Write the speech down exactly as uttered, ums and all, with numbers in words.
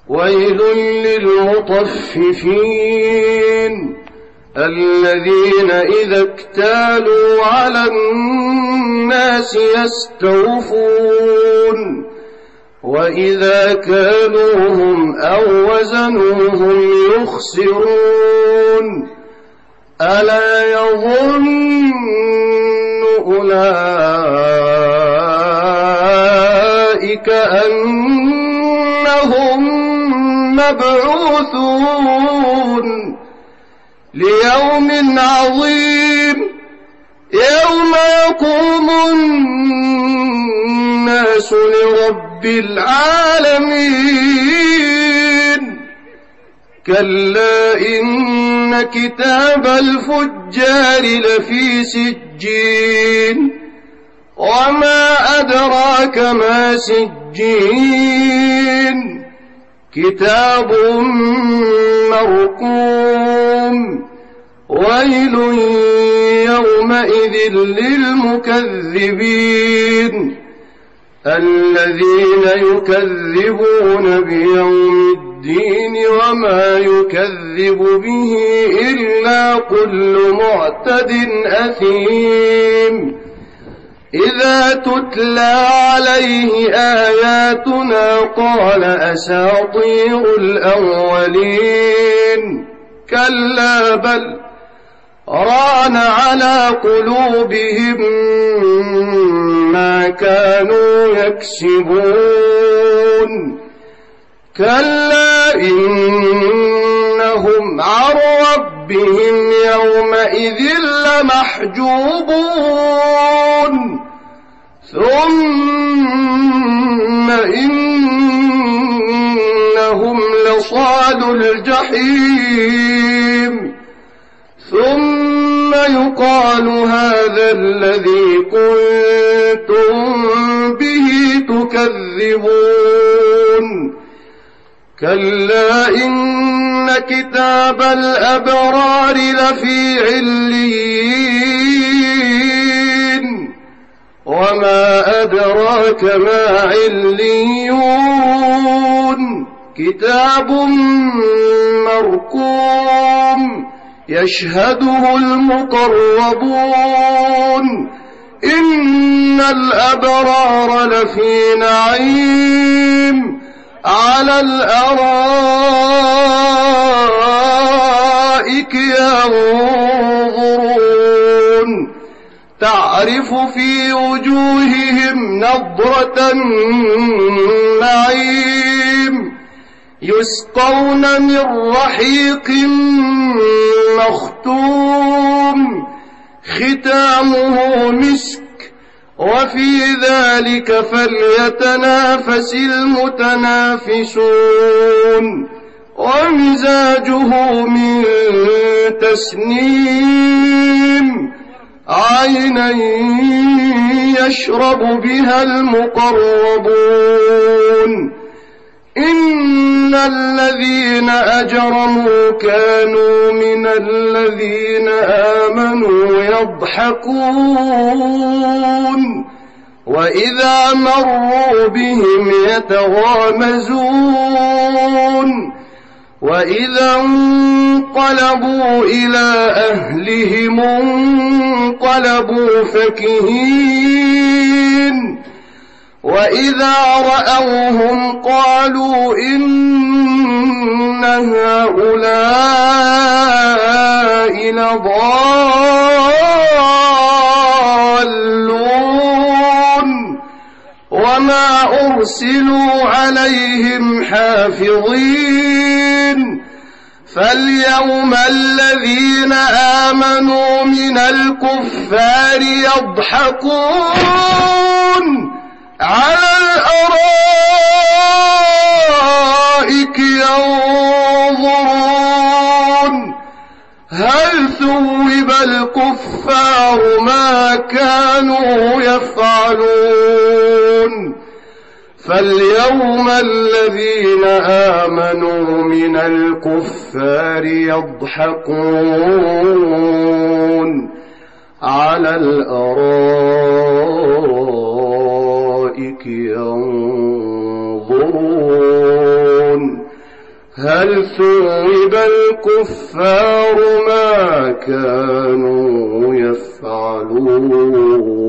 ويل للمطففين الذين إذا اكتالوا على الناس يستوفون وإذا كالوهم أو وزنوهم يخسرون ألا يظن أولئك أنهم مبعوثون ليوم عظيم يوم يقوم الناس لرب العالمين كلا إن كتاب الفجار لفي سجين وما أدراك ما سجين كتاب مرقوم ويل يومئذ للمكذبين الذين يكذبون بيوم الدين وما يكذب به إلا كل معتد أثيم إذا تتلى عليه آياتنا قال أساطير الأولين كلا بل ران على قلوبهم ما كانوا يكسبون كلا إنهم عن ربهم يومئذ لمحجوبون ثم إنهم لصال الجحيم ثم يقال هذا الذي كنتم به تكذبون كلا إن كتاب الأبرار لفي عليين وما أدراك ما عليون كتاب مرقوم يشهده المقربون إن الأبرار لفي نعيم على الأرائك ينظرون تعرف في وجوههم نضرة النعيم يسقون من رحيق مختوم ختامه مسك وفي ذلك فليتنافس المتنافسون ومزاجه من تسنيم عينا يشرب بها المقربون إن الذين أجرموا كانوا من الذين آمنوا يضحكون وإذا مروا بهم يتغامزون وإذا انقلبوا إلى أهلهم انقلبوا فكهين وإذا رأوهم قالوا إن هؤلاء لضالون وما أرسلوا عليهم حافظين فاليوم الذين آمنوا من الكفار يضحكون على الأرائك ينظرون هل ثوب الكفار ما كانوا يفعلون فاليوم الذين آمنوا من الكفار يضحكون على الأرائك ينظرون هل ثوب الكفار ما كانوا يفعلون